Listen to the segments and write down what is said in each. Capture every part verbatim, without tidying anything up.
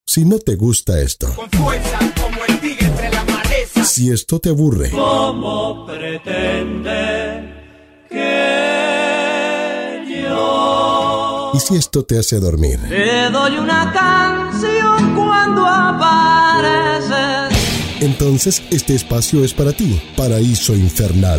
Si no te gusta esto, con fuerza como el tigre entre la maleza. Si esto te aburre, ¿cómo pretende que yo? Y si esto te hace dormir, Te doy una canción cuando apareces. Entonces este espacio es para ti. Paraíso Infernal.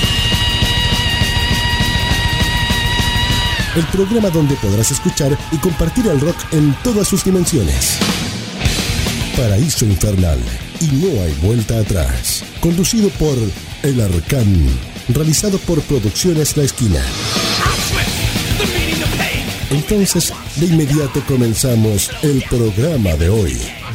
El programa donde podrás escuchar y compartir el rock en todas sus dimensiones. Paraíso Infernal. Y no hay vuelta atrás. Conducido por El Arcán. Realizado por Producciones La Esquina. Entonces, de inmediato comenzamos el programa de hoy.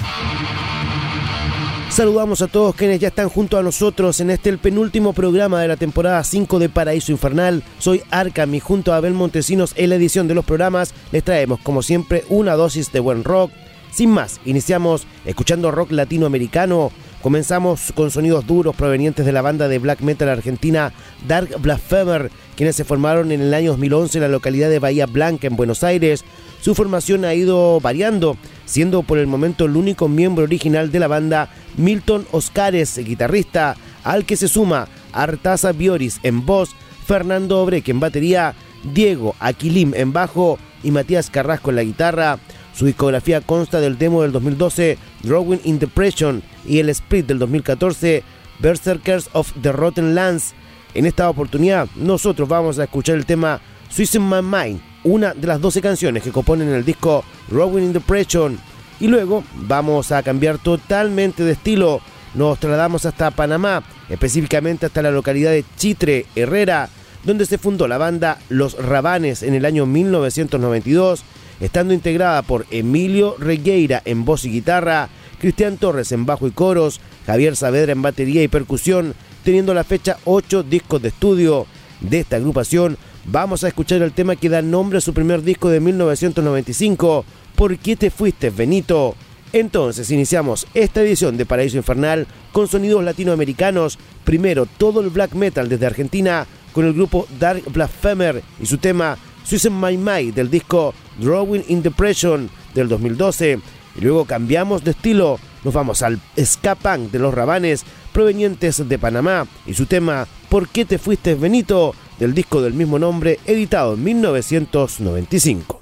Saludamos a todos quienes ya están junto a nosotros en este el penúltimo programa de la temporada cinco de Paraíso Infernal. Soy Arkham y junto a Abel Montesinos en la edición de los programas les traemos como siempre una dosis de buen rock. Sin más, iniciamos escuchando rock latinoamericano. Comenzamos con sonidos duros provenientes de la banda de black metal argentina Dark Blasphemer, quienes se formaron en el año dos mil once en la localidad de Bahía Blanca en Buenos Aires. Su formación ha ido variando, siendo por el momento el único miembro original de la banda Milton Oscares, guitarrista, al que se suma Artaza Bioris en voz, Fernando Obreque en batería, Diego Aquilim en bajo y Matías Carrasco en la guitarra. Su discografía consta del demo del dos mil doce, Drawing in Depression, y el split del dos mil catorce, Berserkers of the Rotten Lands. En esta oportunidad, nosotros vamos a escuchar el tema Swiss in My Mind, una de las doce canciones que componen el disco Drawing in Depression. Y luego vamos a cambiar totalmente de estilo. Nos trasladamos hasta Panamá, específicamente hasta la localidad de Chitre, Herrera, donde se fundó la banda Los Rabanes en el año mil novecientos noventa y dos, estando integrada por Emilio Regueira en voz y guitarra, Cristian Torres en bajo y coros, Javier Saavedra en batería y percusión, teniendo a la fecha ocho discos de estudio. De esta agrupación vamos a escuchar el tema que da nombre a su primer disco de mil novecientos noventa y cinco, ¿Por qué te fuiste, Benito? Entonces iniciamos esta edición de Paraíso Infernal con sonidos latinoamericanos. Primero todo el black metal desde Argentina con el grupo Dark Blasphemer y su tema Swiss in My Mind del disco Drawing in Depression del dos mil doce. Y luego cambiamos de estilo, nos vamos al ska punk de Los Rabanes provenientes de Panamá y su tema ¿Por qué te fuiste, Benito? Del disco del mismo nombre editado en mil novecientos noventa y cinco.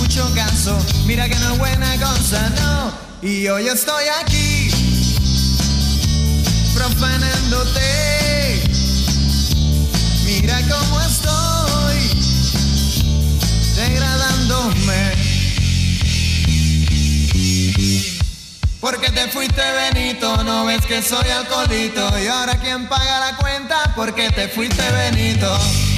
mucho caso, mira que no es buena cosa, no. Y hoy estoy aquí, profanándote. Mira cómo estoy, degradándome. Porque te fuiste, Benito, no ves que soy alcoholito. Y ahora quién paga la cuenta, porque te fuiste, Benito.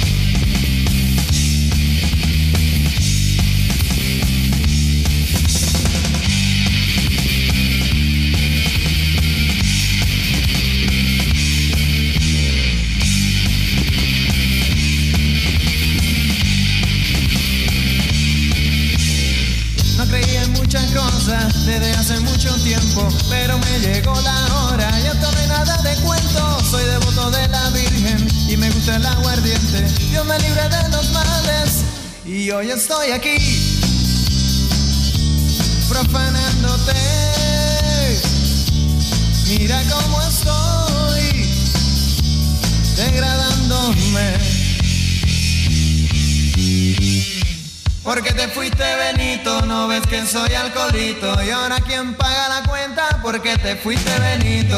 No creí en muchas cosas desde hace mucho tiempo, pero me llegó la hora, ya tomé nada de cuento. Soy devoto de la Virgen y me gusta el aguardiente. Dios me libre de los males y hoy estoy aquí, profanándote. Mira cómo estoy, degradándome. Porque te fuiste, Benito, no ves que soy alcoholito. Y ahora quién paga la cuenta, porque te fuiste, Benito.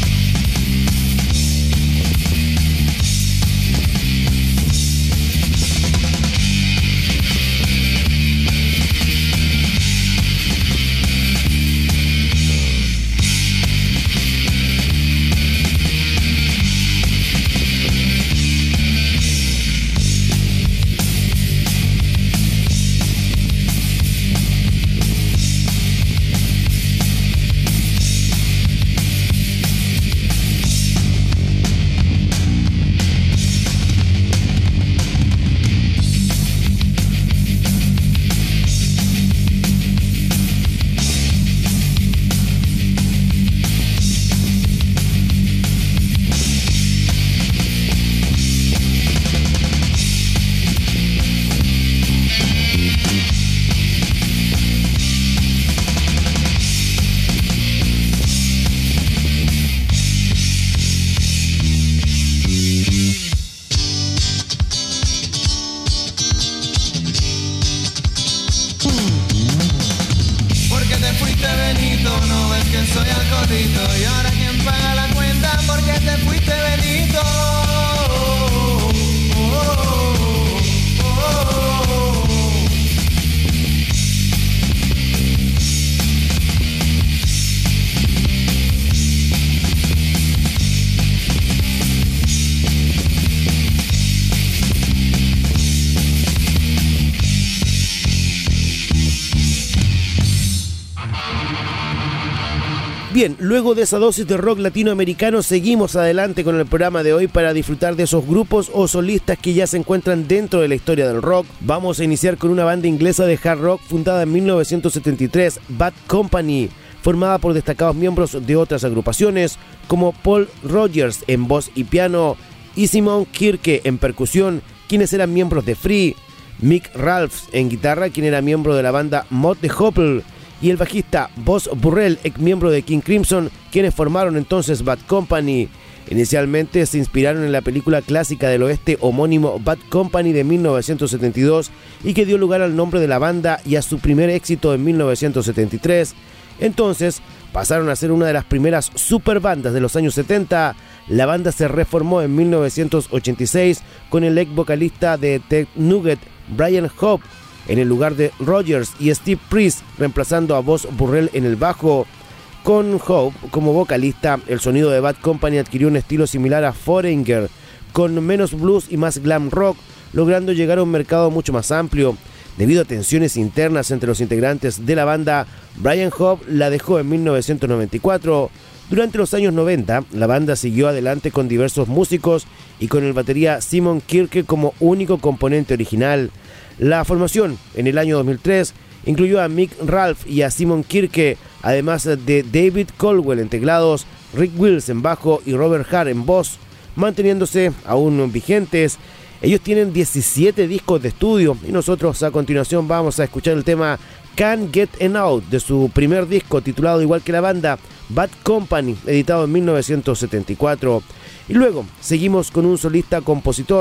Bien, luego de esa dosis de rock latinoamericano seguimos adelante con el programa de hoy para disfrutar de esos grupos o solistas que ya se encuentran dentro de la historia del rock. Vamos a iniciar con una banda inglesa de hard rock fundada en mil novecientos setenta y tres, Bad Company, formada por destacados miembros de otras agrupaciones como Paul Rogers en voz y piano y Simon Kirke en percusión, quienes eran miembros de Free, Mick Ralphs en guitarra, quien era miembro de la banda Mott the Hoople, y el bajista Boz Burrell, ex miembro de King Crimson, quienes formaron entonces Bad Company. Inicialmente se inspiraron en la película clásica del oeste homónimo Bad Company de mil novecientos setenta y dos y que dio lugar al nombre de la banda y a su primer éxito en mil novecientos setenta y tres. Entonces pasaron a ser una de las primeras super bandas de los años setenta. La banda se reformó en mil novecientos ochenta y seis con el ex vocalista de Ted Nugget, Brian Hope, en el lugar de Rogers, y Steve Priest reemplazando a Boz Burrell en el bajo. Con Hope como vocalista, el sonido de Bad Company adquirió un estilo similar a Foreigner, con menos blues y más glam rock, logrando llegar a un mercado mucho más amplio. Debido a tensiones internas entre los integrantes de la banda, Brian Hope la dejó en mil novecientos noventa y cuatro. Durante los años noventa, la banda siguió adelante con diversos músicos y con el batería Simon Kirke como único componente original. La formación en el año dos mil tres incluyó a Mick Ralph y a Simon Kirke, además de David Caldwell en teclados, Rick Wills en bajo y Robert Hart en voz, manteniéndose aún vigentes. Ellos tienen diecisiete discos de estudio y nosotros a continuación vamos a escuchar el tema Can't Get Enough de su primer disco titulado igual que la banda, Bad Company, editado en mil novecientos setenta y cuatro. Y luego seguimos con un solista compositor,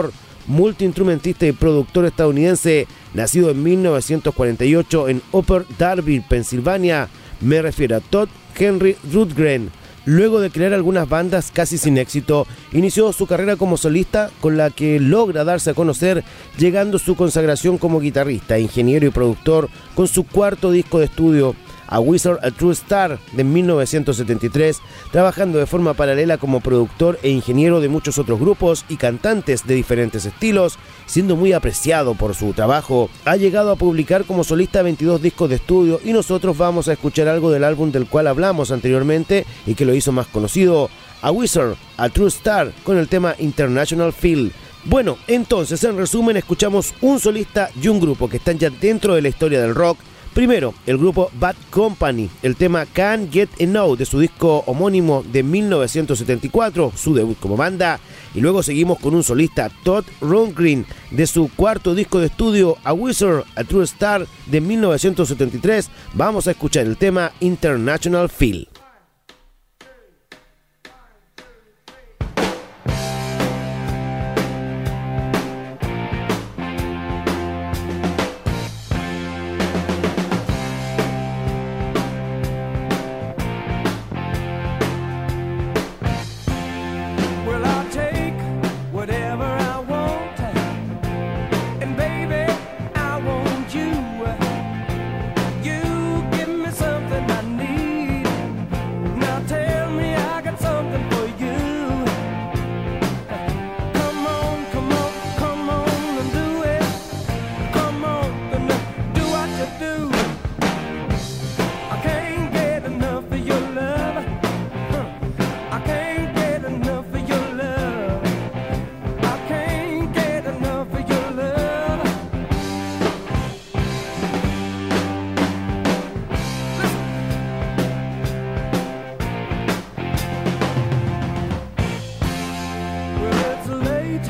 multiinstrumentista y productor estadounidense, nacido en mil novecientos cuarenta y ocho en Upper Darby, Pensilvania. Me refiero a Todd Henry Rundgren. Luego de crear algunas bandas casi sin éxito, inició su carrera como solista, con la que logra darse a conocer, llegando a su consagración como guitarrista, ingeniero y productor con su cuarto disco de estudio, A Wizard, a True Star, de mil novecientos setenta y tres, trabajando de forma paralela como productor e ingeniero de muchos otros grupos y cantantes de diferentes estilos, siendo muy apreciado por su trabajo. Ha llegado a publicar como solista veintidós discos de estudio y nosotros vamos a escuchar algo del álbum del cual hablamos anteriormente y que lo hizo más conocido, A Wizard, a True Star, con el tema International Feel. Bueno, entonces en resumen escuchamos un solista y un grupo que están ya dentro de la historia del rock. Primero, el grupo Bad Company, el tema Can't Get Enough de su disco homónimo de mil novecientos setenta y cuatro, su debut como banda. Y luego seguimos con un solista, Todd Rundgren, de su cuarto disco de estudio, A Wizard, a True Star, de mil novecientos setenta y tres. Vamos a escuchar el tema International Feel.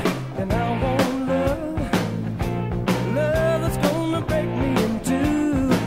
Love that's gonna break me in two.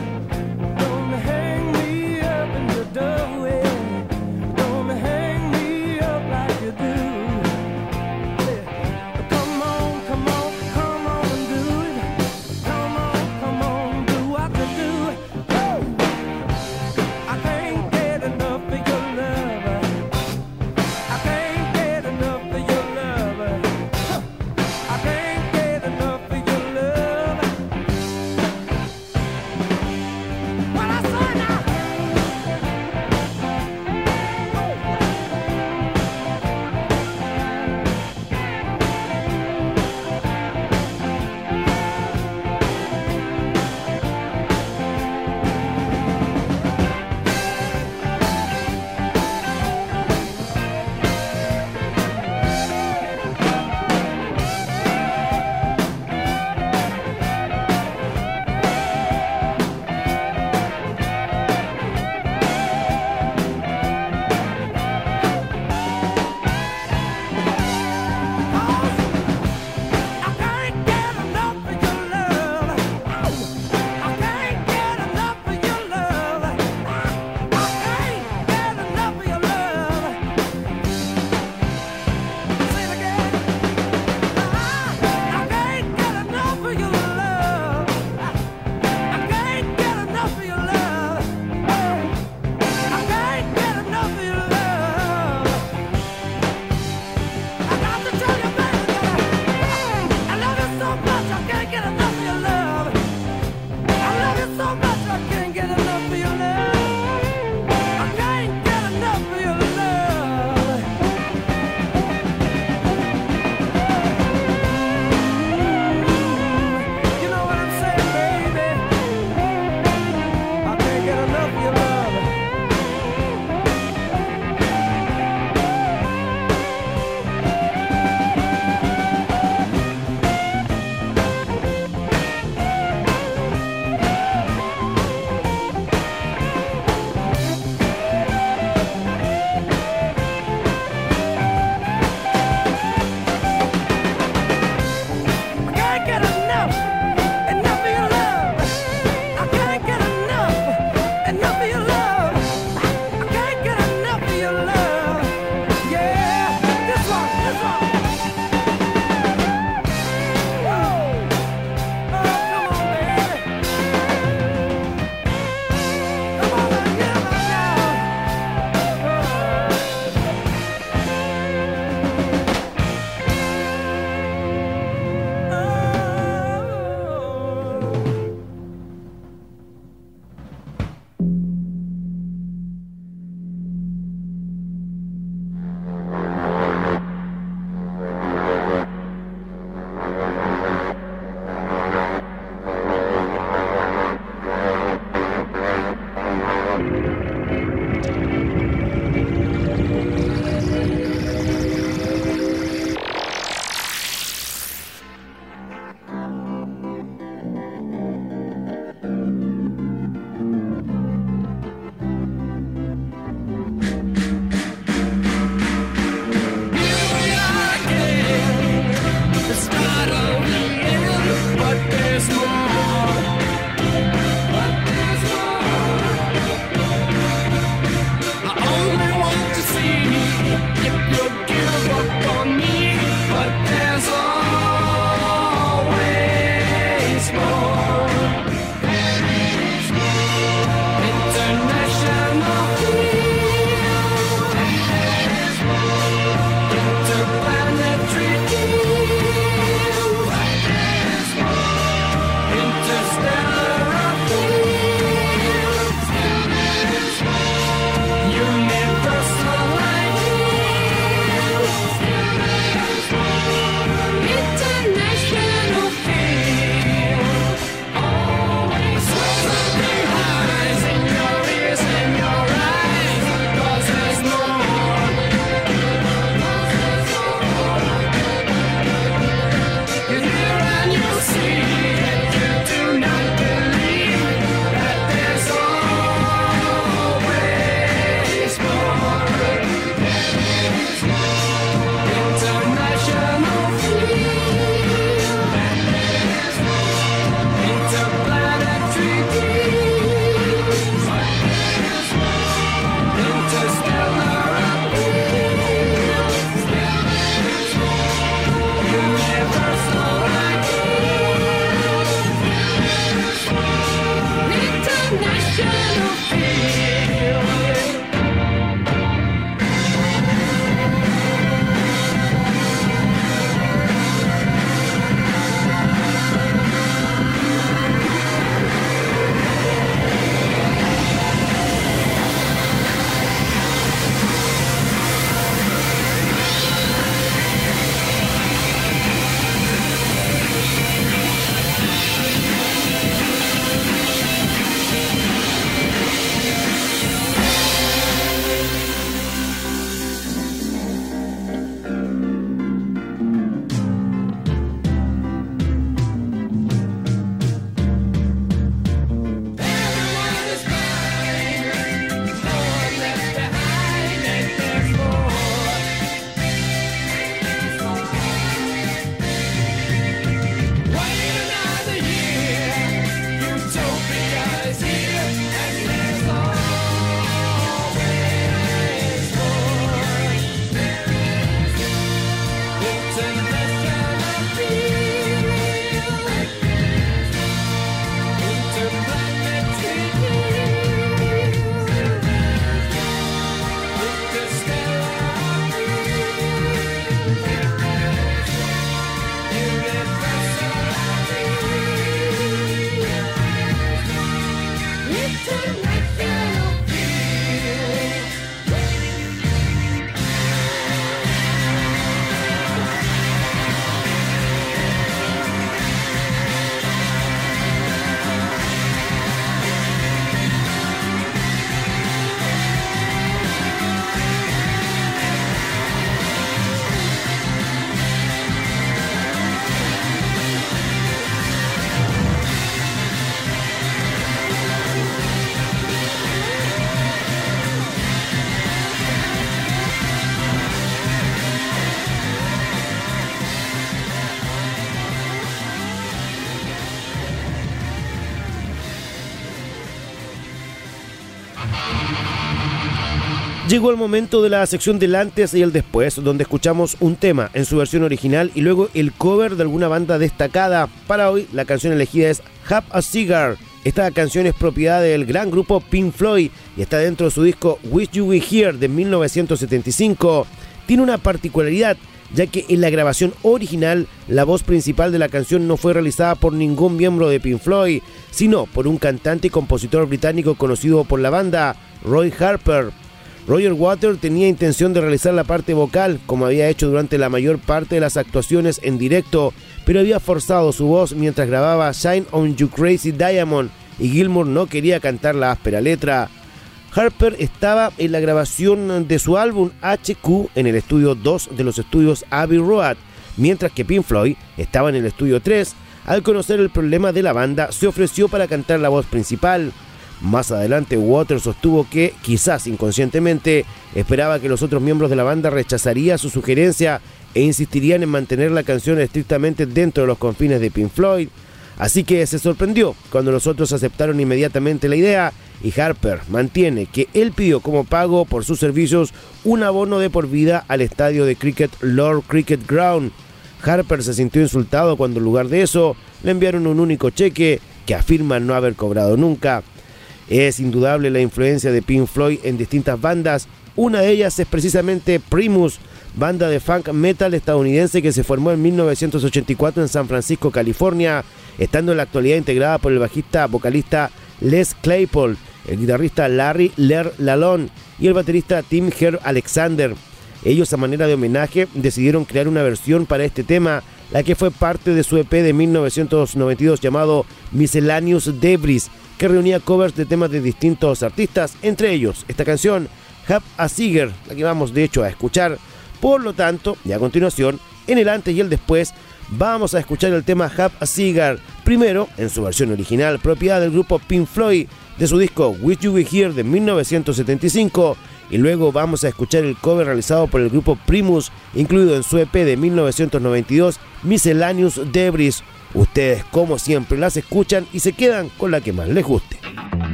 Llegó el momento de la sección del antes y el después, donde escuchamos un tema en su versión original y luego el cover de alguna banda destacada. Para hoy, la canción elegida es Have a Cigar. Esta canción es propiedad del gran grupo Pink Floyd y está dentro de su disco Wish You Were Here de mil novecientos setenta y cinco. Tiene una particularidad, ya que en la grabación original la voz principal de la canción no fue realizada por ningún miembro de Pink Floyd, sino por un cantante y compositor británico conocido por la banda, Roy Harper. Roger Waters tenía intención de realizar la parte vocal, como había hecho durante la mayor parte de las actuaciones en directo, pero había forzado su voz mientras grababa Shine on You Crazy Diamond y Gilmour no quería cantar la áspera letra. Harper estaba en la grabación de su álbum H Q en el estudio dos de los estudios Abbey Road, mientras que Pink Floyd estaba en el estudio tres. Al conocer el problema de la banda, se ofreció para cantar la voz principal. Más adelante, Waters sostuvo que, quizás inconscientemente, esperaba que los otros miembros de la banda rechazarían su sugerencia e insistirían en mantener la canción estrictamente dentro de los confines de Pink Floyd. Así que se sorprendió cuando los otros aceptaron inmediatamente la idea y Harper mantiene que él pidió como pago por sus servicios un abono de por vida al estadio de cricket Lord Cricket Ground. Harper se sintió insultado cuando en lugar de eso le enviaron un único cheque que afirma no haber cobrado nunca. Es indudable la influencia de Pink Floyd en distintas bandas. Una de ellas es precisamente Primus, banda de funk metal estadounidense que se formó en mil novecientos ochenta y cuatro en San Francisco, California, estando en la actualidad integrada por el bajista vocalista Les Claypool, el guitarrista Larry Ler Lalonde y el baterista Tim Herr Alexander. Ellos, a manera de homenaje, decidieron crear una versión para este tema, la que fue parte de su E P de mil novecientos noventa y dos llamado Miscellaneous Debris, que reunía covers de temas de distintos artistas, entre ellos esta canción Have a Cigar, la que vamos de hecho a escuchar. Por lo tanto, y a continuación, en el antes y el después, vamos a escuchar el tema Have a Cigar, primero en su versión original, propiedad del grupo Pink Floyd, de su disco Wish You Were Here de mil novecientos setenta y cinco, y luego vamos a escuchar el cover realizado por el grupo Primus, incluido en su E P de mil novecientos noventa y dos, Miscellaneous Debris. Ustedes, como siempre, las escuchan y se quedan con la que más les guste.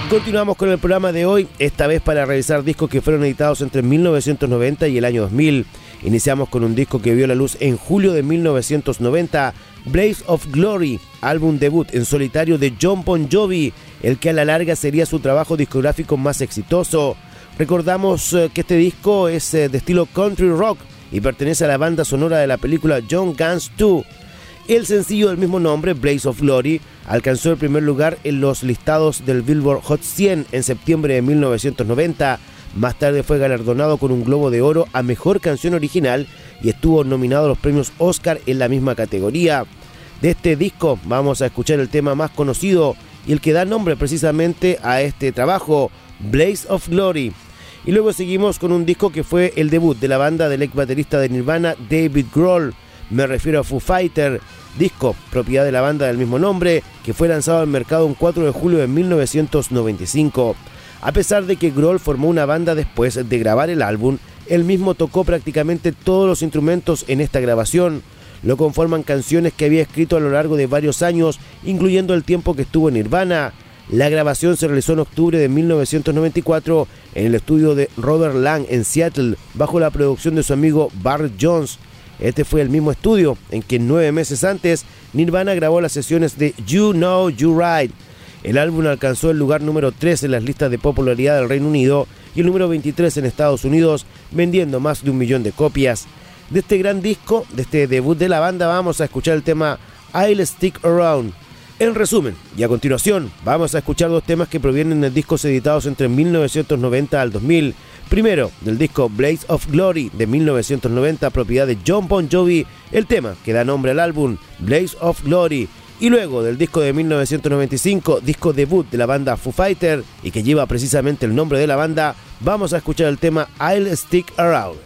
Continuamos con el programa de hoy, esta vez para revisar discos que fueron editados entre mil novecientos noventa y el año dos mil. Iniciamos con un disco que vio la luz en julio de mil novecientos noventa, Blaze of Glory, álbum debut en solitario de Jon Bon Jovi, el que a la larga sería su trabajo discográfico más exitoso. Recordamos que este disco es de estilo country rock y pertenece a la banda sonora de la película Young Guns dos. El sencillo del mismo nombre, Blaze of Glory, alcanzó el primer lugar en los listados del Billboard Hot cien en septiembre de mil novecientos noventa. Más tarde fue galardonado con un Globo de Oro a Mejor Canción Original y estuvo nominado a los premios Oscar en la misma categoría. De este disco vamos a escuchar el tema más conocido y el que da nombre precisamente a este trabajo, Blaze of Glory. Y luego seguimos con un disco que fue el debut de la banda del ex baterista de Nirvana, David Grohl. Me refiero a Foo Fighters, disco propiedad de la banda del mismo nombre, que fue lanzado al mercado un cuatro de julio de mil novecientos noventa y cinco. A pesar de que Grohl formó una banda después de grabar el álbum, él mismo tocó prácticamente todos los instrumentos en esta grabación. Lo conforman canciones que había escrito a lo largo de varios años, incluyendo el tiempo que estuvo en Nirvana. La grabación se realizó en octubre de mil novecientos noventa y cuatro en el estudio de Robert Lang en Seattle, bajo la producción de su amigo Bart Jones. Este fue el mismo estudio en que nueve meses antes Nirvana grabó las sesiones de You Know You Right. El álbum alcanzó el lugar número tres en las listas de popularidad del Reino Unido y el número veintitrés en Estados Unidos, vendiendo más de un millón de copias. De este gran disco, de este debut de la banda, vamos a escuchar el tema I'll Stick Around. En resumen, y a continuación, vamos a escuchar dos temas que provienen de discos editados entre mil novecientos noventa al dos mil. Primero, del disco Blaze of Glory de mil novecientos noventa, propiedad de Jon Bon Jovi, el tema que da nombre al álbum, Blaze of Glory. Y luego del disco de mil novecientos noventa y cinco, disco debut de la banda Foo Fighters, y que lleva precisamente el nombre de la banda, vamos a escuchar el tema I'll Stick Around.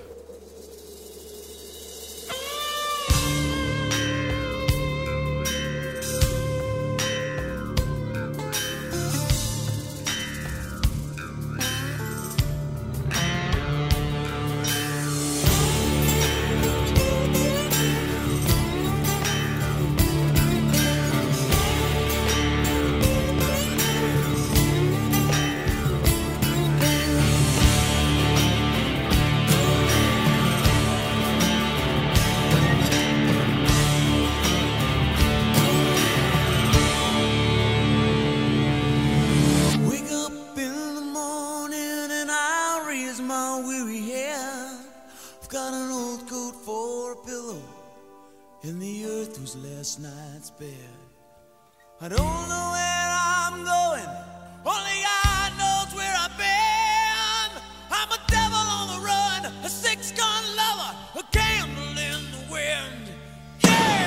I don't know where I'm going, only God knows where I've been. I'm a devil on the run, a six-gun lover, a candle in the wind. Yeah!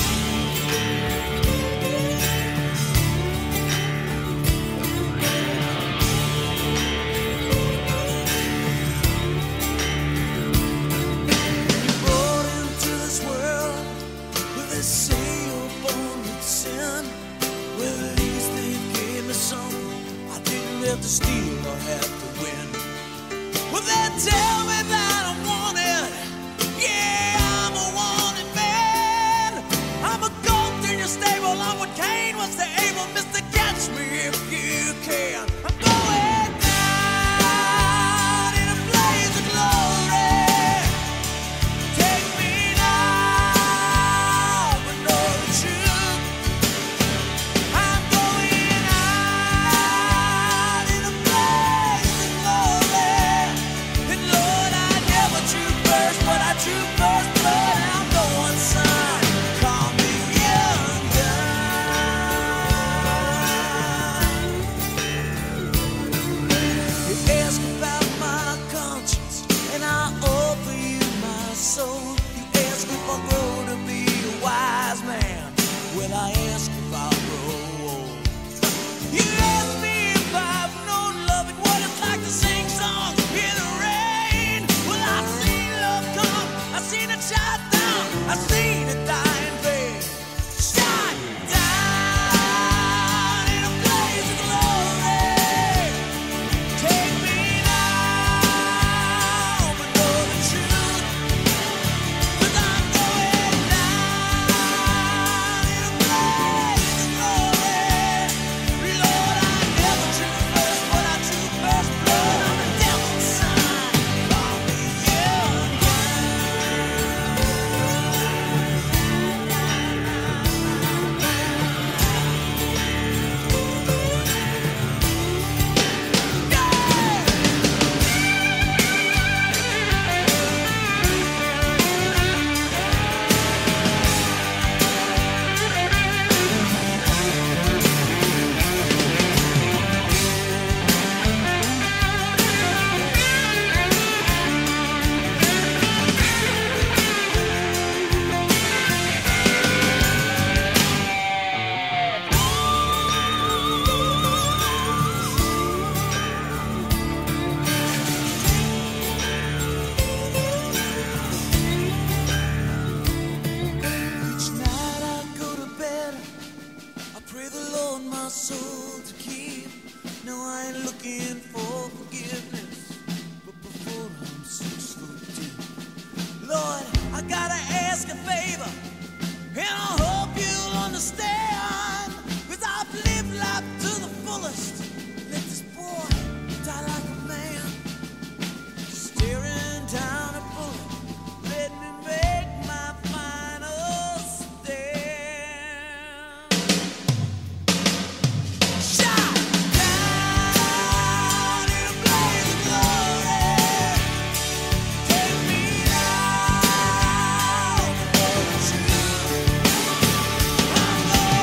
Brought into this world with this seal born with sin. Well, at least they gave me something I didn't have to steal or have to win. Well, they tell me that I'm wanted. Yeah, I'm a wanted man. I'm a goat in your stable. I'm what Cain was to Abel. Mister, catch me if you can. I'm going down in a blaze of glory. Take me now, but know the truth. I'm going out in a blaze of glory. And Lord, I never drew first, but I drew first blood. I'm going, son, call me undone. You ask about my conscience, and I offer you my soul. You ask if I grow to be a wise man. Well, I ask if I grow old. You ask me if I've known love and what it's like to sing songs in the rain. Well, I've seen love come, I've seen it shot down, I've seen it die in vain. Shot down in a blaze of glory. Take me now, but know the truth. 'Cause I'm going down in a blaze of glory. Lord, I never drew first. gotta ask a favor, and I hope you'll understand. Cause I've lived life to the fullest. Let this boy die like a man, staring down a bullet. Let me make my final stand. Shot down in a blaze of glory. Take me out for the truth. I'm going.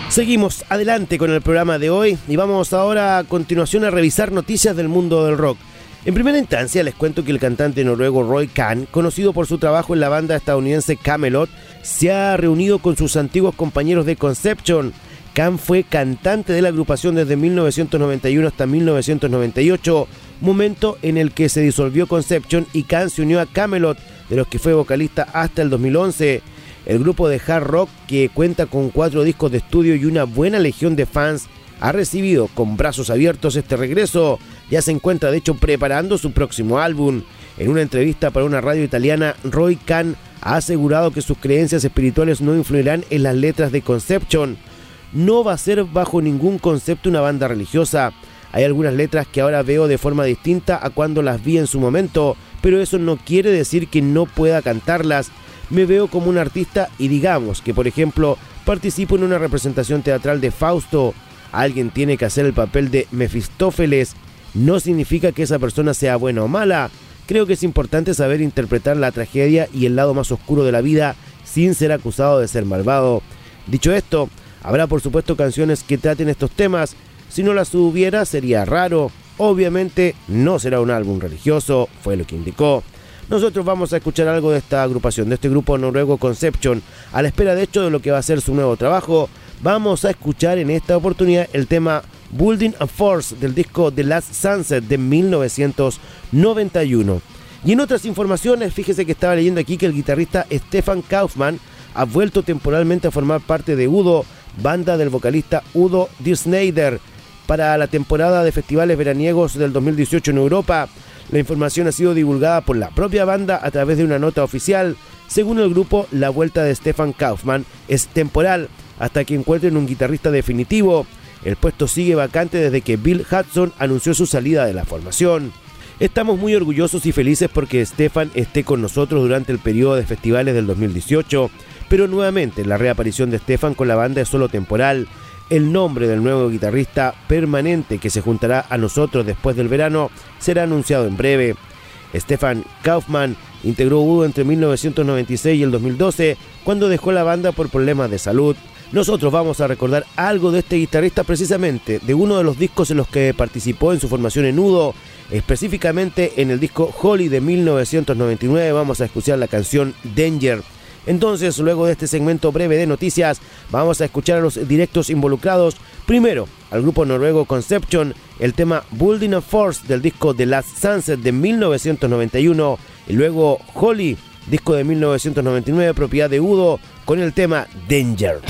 Seguimos adelante con el programa de hoy y vamos ahora a continuación a revisar noticias del mundo del rock. En primera instancia les cuento que el cantante noruego Roy Khan, conocido por su trabajo en la banda estadounidense Kamelot, se ha reunido con sus antiguos compañeros de Conception. Khan fue cantante de la agrupación desde mil novecientos noventa y uno hasta mil novecientos noventa y ocho, momento en el que se disolvió Conception y Khan se unió a Kamelot, de los que fue vocalista hasta el dos mil once. El grupo de hard rock, que cuenta con cuatro discos de estudio y una buena legión de fans, ha recibido con brazos abiertos este regreso. Ya se encuentra de hecho preparando su próximo álbum. En una entrevista para una radio italiana, Roy Khan ha asegurado que sus creencias espirituales no influirán en las letras de Conception. No va a ser bajo ningún concepto una banda religiosa. Hay algunas letras que ahora veo de forma distinta a cuando las vi en su momento, pero eso no quiere decir que no pueda cantarlas. Me veo como un artista y digamos que, por ejemplo, participo en una representación teatral de Fausto. Alguien tiene que hacer el papel de Mefistófeles. No significa que esa persona sea buena o mala. Creo que es importante saber interpretar la tragedia y el lado más oscuro de la vida sin ser acusado de ser malvado. Dicho esto, habrá por supuesto canciones que traten estos temas. Si no las hubiera sería raro. Obviamente no será un álbum religioso, fue lo que indicó. Nosotros vamos a escuchar algo de esta agrupación, de este grupo noruego Conception. A la espera de hecho de lo que va a ser su nuevo trabajo, vamos a escuchar en esta oportunidad el tema Building a Force del disco The Last Sunset de mil novecientos noventa y uno. Y en otras informaciones, fíjese que estaba leyendo aquí que el guitarrista Stefan Kaufmann ha vuelto temporalmente a formar parte de Udo, banda del vocalista Udo Dirksneider, para la temporada de festivales veraniegos del dos mil dieciocho en Europa. La información ha sido divulgada por la propia banda a través de una nota oficial. Según el grupo, la vuelta de Stefan Kaufmann es temporal hasta que encuentren un guitarrista definitivo. El puesto sigue vacante desde que Bill Hudson anunció su salida de la formación. Estamos muy orgullosos y felices porque Stefan esté con nosotros durante el periodo de festivales del dos mil dieciocho, pero nuevamente la reaparición de Stefan con la banda es solo temporal. El nombre del nuevo guitarrista permanente que se juntará a nosotros después del verano será anunciado en breve. Stefan Kaufmann integró Udo entre mil novecientos noventa y seis y el dos mil doce, cuando dejó la banda por problemas de salud. Nosotros vamos a recordar algo de este guitarrista precisamente de uno de los discos en los que participó en su formación en Udo, específicamente en el disco Holy de mil novecientos noventa y nueve. Vamos a escuchar la canción Danger. Entonces, luego de este segmento breve de noticias, vamos a escuchar a los directos involucrados. Primero, al grupo noruego Conception, el tema Building a Force del disco The Last Sunset de mil novecientos noventa y uno, y luego Holy, disco de mil novecientos noventa y nueve, propiedad de Udo, con el tema Danger.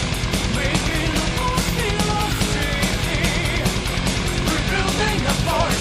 Force.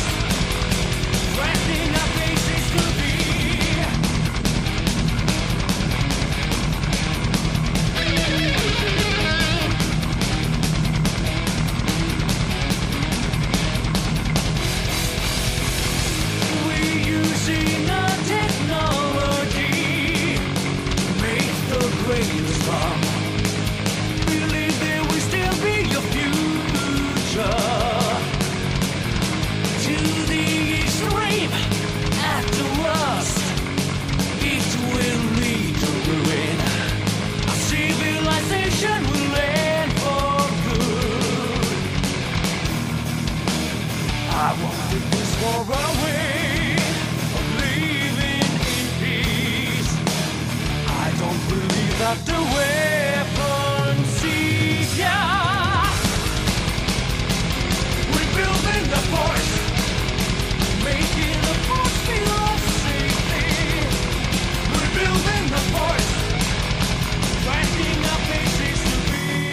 I wanted this war away, of living in peace. I don't believe that the weapons cease. Yeah, rebuilding the force, making the force feel safety. Rebuilding the force, finding a places to be.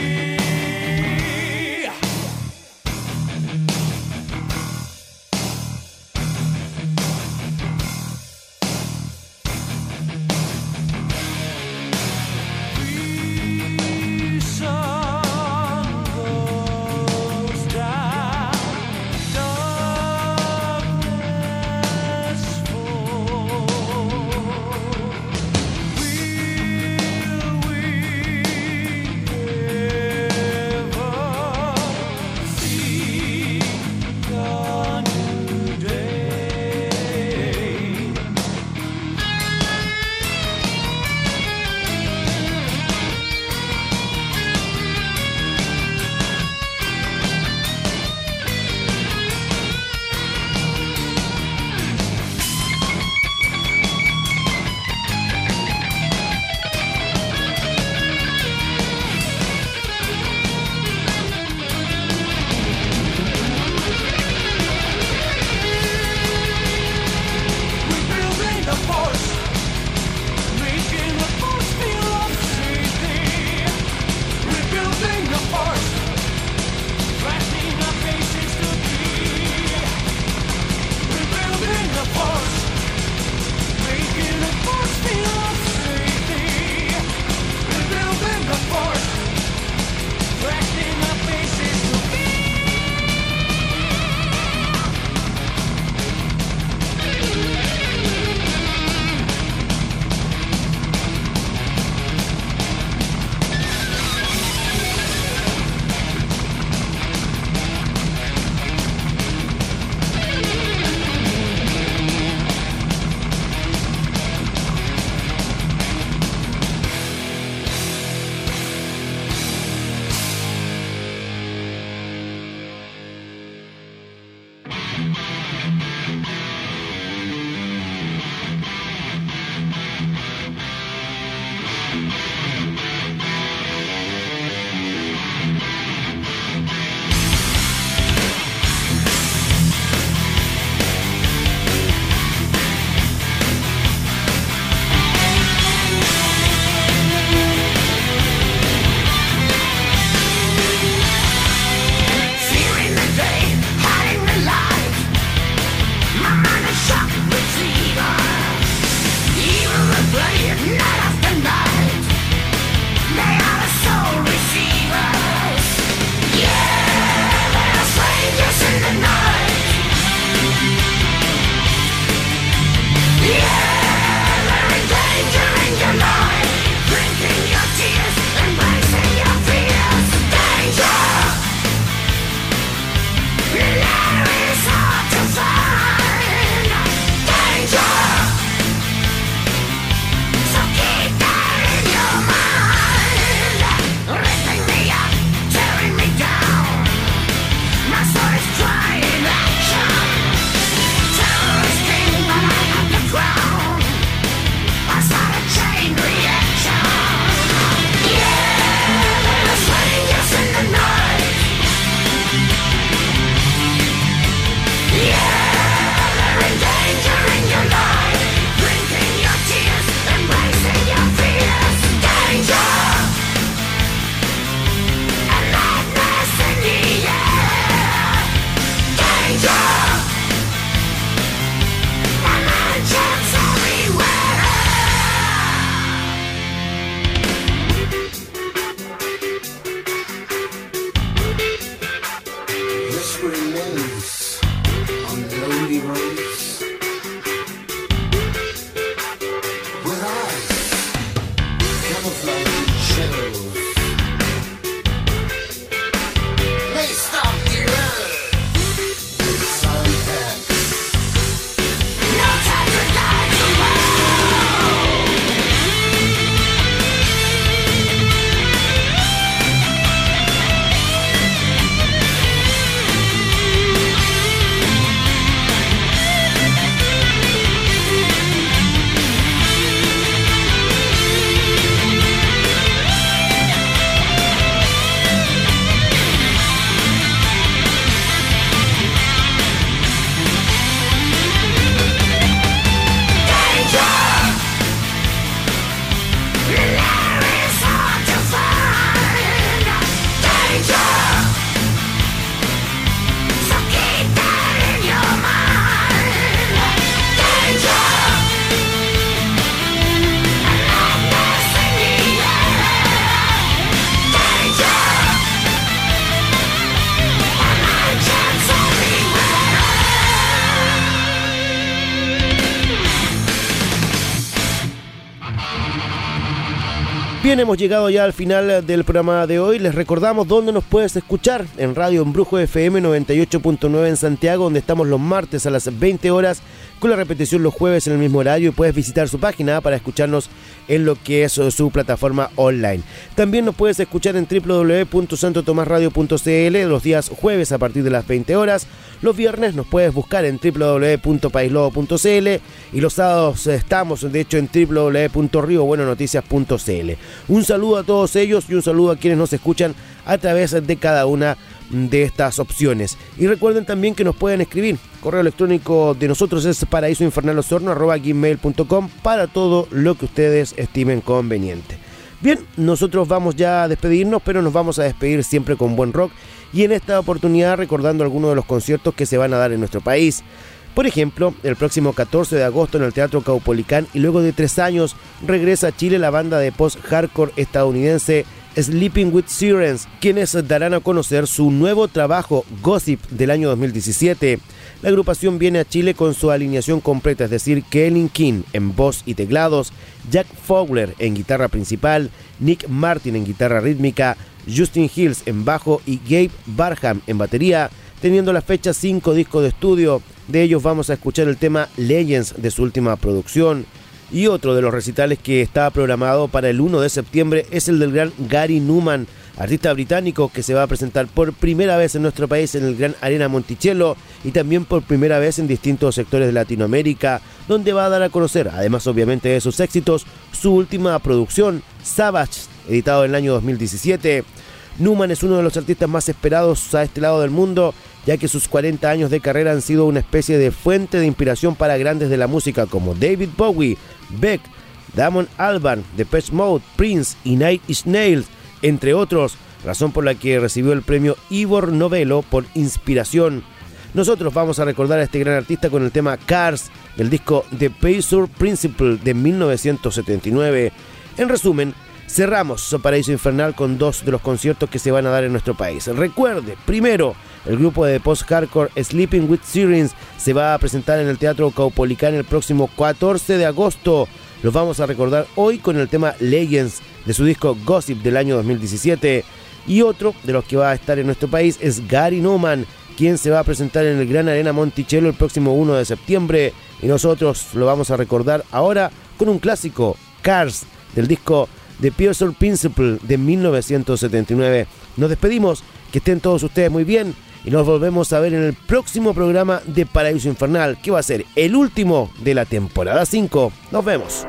Bien, hemos llegado ya al final del programa de hoy. Les recordamos dónde nos puedes escuchar. En Radio Embrujo F M noventa y ocho punto nueve en Santiago, donde estamos los martes a las veinte horas, con la repetición los jueves en el mismo horario, y puedes visitar su página para escucharnos en lo que es su plataforma online. También nos puedes escuchar en doble u doble u doble u punto santo tomás radio punto c l los días jueves a partir de las veinte horas. Los viernes nos puedes buscar en doble u doble u doble u punto paislobo punto c l y los sábados estamos de hecho en doble u doble u doble u punto rio bueno noticias punto c l. Un saludo a todos ellos y un saludo a quienes nos escuchan a través de cada una de estas opciones. Y recuerden también que nos pueden escribir. Correo electrónico de nosotros es paraísoinfernalosorno arroba gmail punto com para todo lo que ustedes estimen conveniente. Bien, nosotros vamos ya a despedirnos, pero nos vamos a despedir siempre con buen rock, y en esta oportunidad recordando algunos de los conciertos que se van a dar en nuestro país. Por ejemplo, el próximo catorce de agosto en el Teatro Caupolicán, y luego de tres años regresa a Chile la banda de post-hardcore estadounidense Sleeping with Sirens, quienes darán a conocer su nuevo trabajo Gossip del año dos mil diecisiete. La agrupación viene a Chile con su alineación completa, es decir, Kellen King en voz y teclados, Jack Fowler en guitarra principal, Nick Martin en guitarra rítmica, Justin Hills en bajo y Gabe Barham en batería, teniendo la fecha cinco discos de estudio. De ellos vamos a escuchar el tema Legends de su última producción. Y otro de los recitales que está programado para el primero de septiembre es el del gran Gary Numan, artista británico que se va a presentar por primera vez en nuestro país en el Gran Arena Monticello, y también por primera vez en distintos sectores de Latinoamérica, donde va a dar a conocer, además obviamente de sus éxitos, su última producción, Savage, editado en el año dos mil diecisiete. Numan es uno de los artistas más esperados a este lado del mundo, ya que sus cuarenta años de carrera han sido una especie de fuente de inspiración para grandes de la música como David Bowie, Beck, Damon Albarn, Depeche Mode, Prince y Nine Inch Nails, entre otros, razón por la que recibió el premio Ivor Novello por inspiración. Nosotros vamos a recordar a este gran artista con el tema Cars, del disco The Pacer Principle de mil novecientos setenta y nueve. En resumen, cerramos Paraíso Infernal con dos de los conciertos que se van a dar en nuestro país. Recuerde, primero, el grupo de post-hardcore Sleeping with Sirens se va a presentar en el Teatro Caupolicán el próximo catorce de agosto. Los vamos a recordar hoy con el tema Legends de su disco Gossip del año dos mil diecisiete. Y otro de los que va a estar en nuestro país es Gary Numan, quien se va a presentar en el Gran Arena Monticello el próximo primero de septiembre. Y nosotros lo vamos a recordar ahora con un clásico, Cars, del disco The Pacer Principle de mil novecientos setenta y nueve. Nos despedimos, que estén todos ustedes muy bien, y nos volvemos a ver en el próximo programa de Paraíso Infernal, que va a ser el último de la temporada cinco. Nos vemos.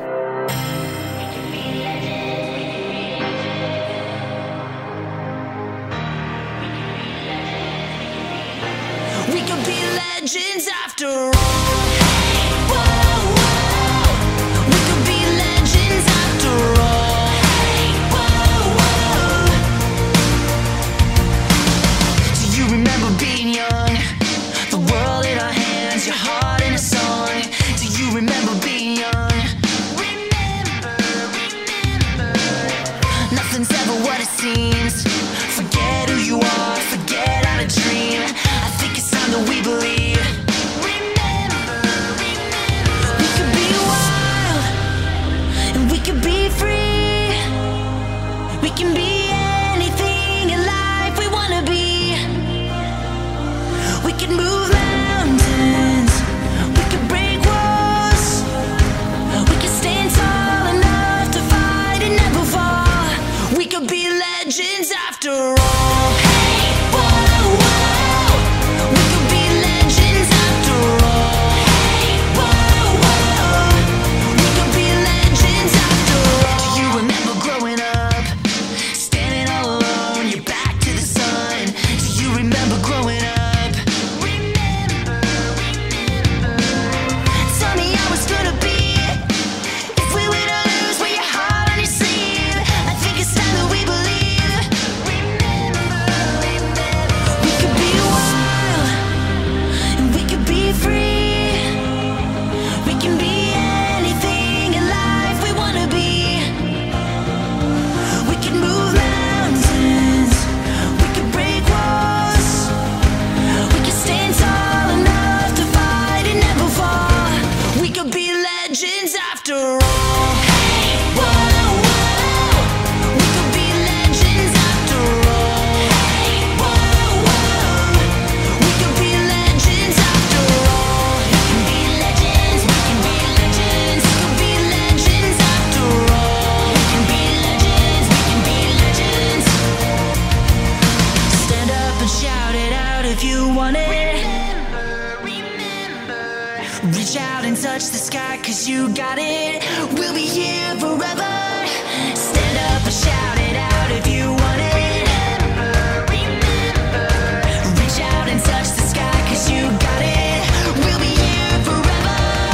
We could be legends after all. Whoa, whoa. We could be legends after all. Whoa, whoa. Do you remember being young? The world in our hands, your heart in a song. Do you remember being young? Remember, remember. Nothing's ever what it seems. Forget who you are, forget how to dream. I think it's time that we believe. Remember, Reach out and touch the sky, cause you got it. We'll be here forever. Stand up and shout it out if you want it. Remember, remember. Reach out and touch the sky, cause you got it. We'll be here forever.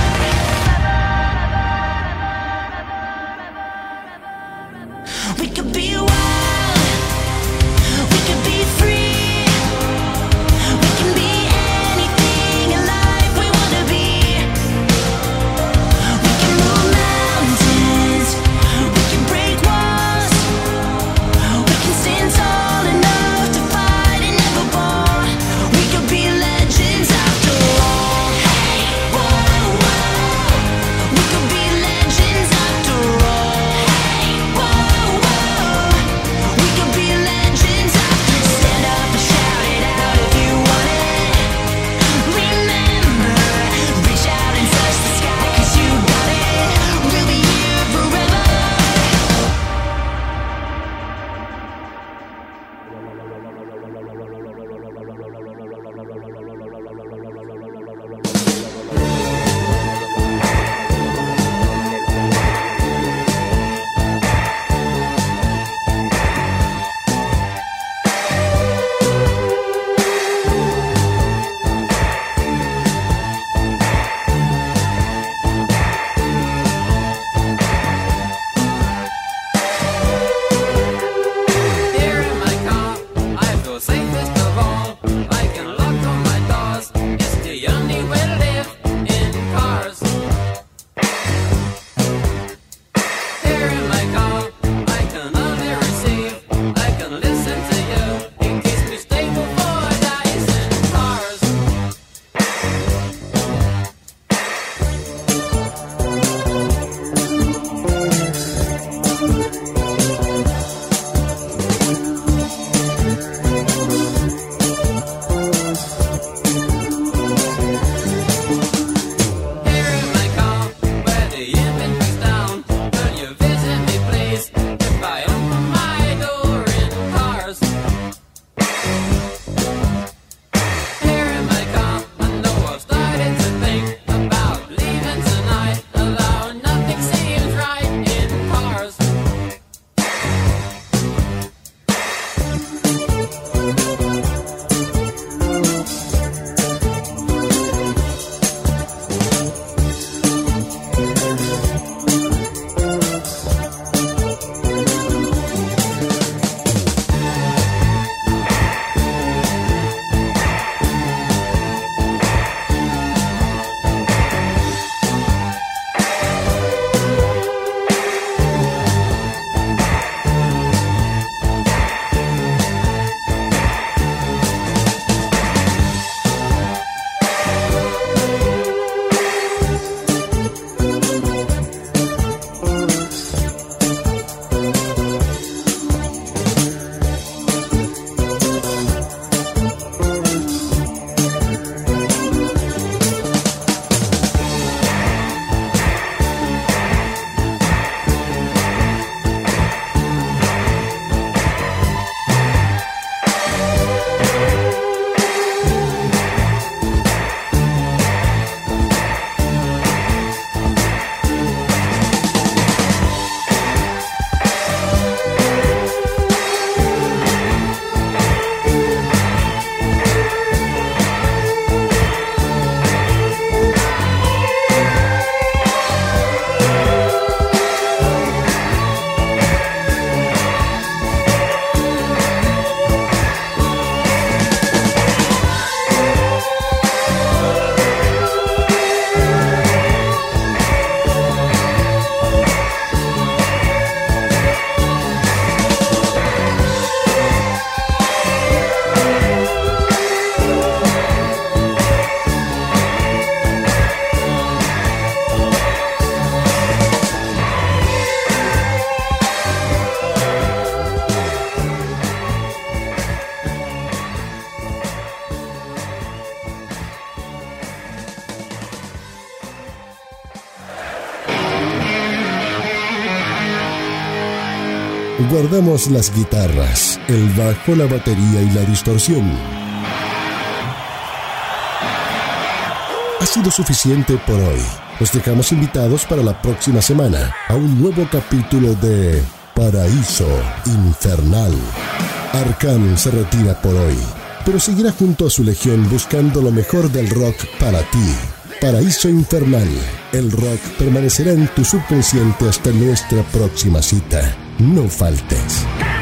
We could be wild. We could be free. We can be anything in life we wanna be. We can move mountains. We can break walls. We can stand tall enough to fight and never fall. We could be legends after all. Hey, whoa, whoa. We could be legends after all. Hey, whoa, whoa. We could be legends after. Stand up and shout it out if you want it. Remember, reach out and touch the sky, cause you got it. We'll be here forever. Here in my car, I feel safest of all. I can lock all my doors. It's the only way to live in cars. Here in my car, I can only receive. I can listen to you. It keeps me stable for days in cars. Here in my car, where the inventory's down. Will you visit me, please? If I open my door in cars. Here in my car, I know I've started to think about leaving tonight. Although nothing seems right in cars. Guardamos las guitarras, el bajo, la batería y la distorsión. ha sido suficiente por hoy. Los dejamos invitados para la próxima semana a un nuevo capítulo de Paraíso Infernal. Arkham se retira por hoy, pero seguirá junto a su legión buscando lo mejor del rock para ti. Paraíso Infernal. El rock permanecerá en tu subconsciente hasta nuestra próxima cita. No faltes.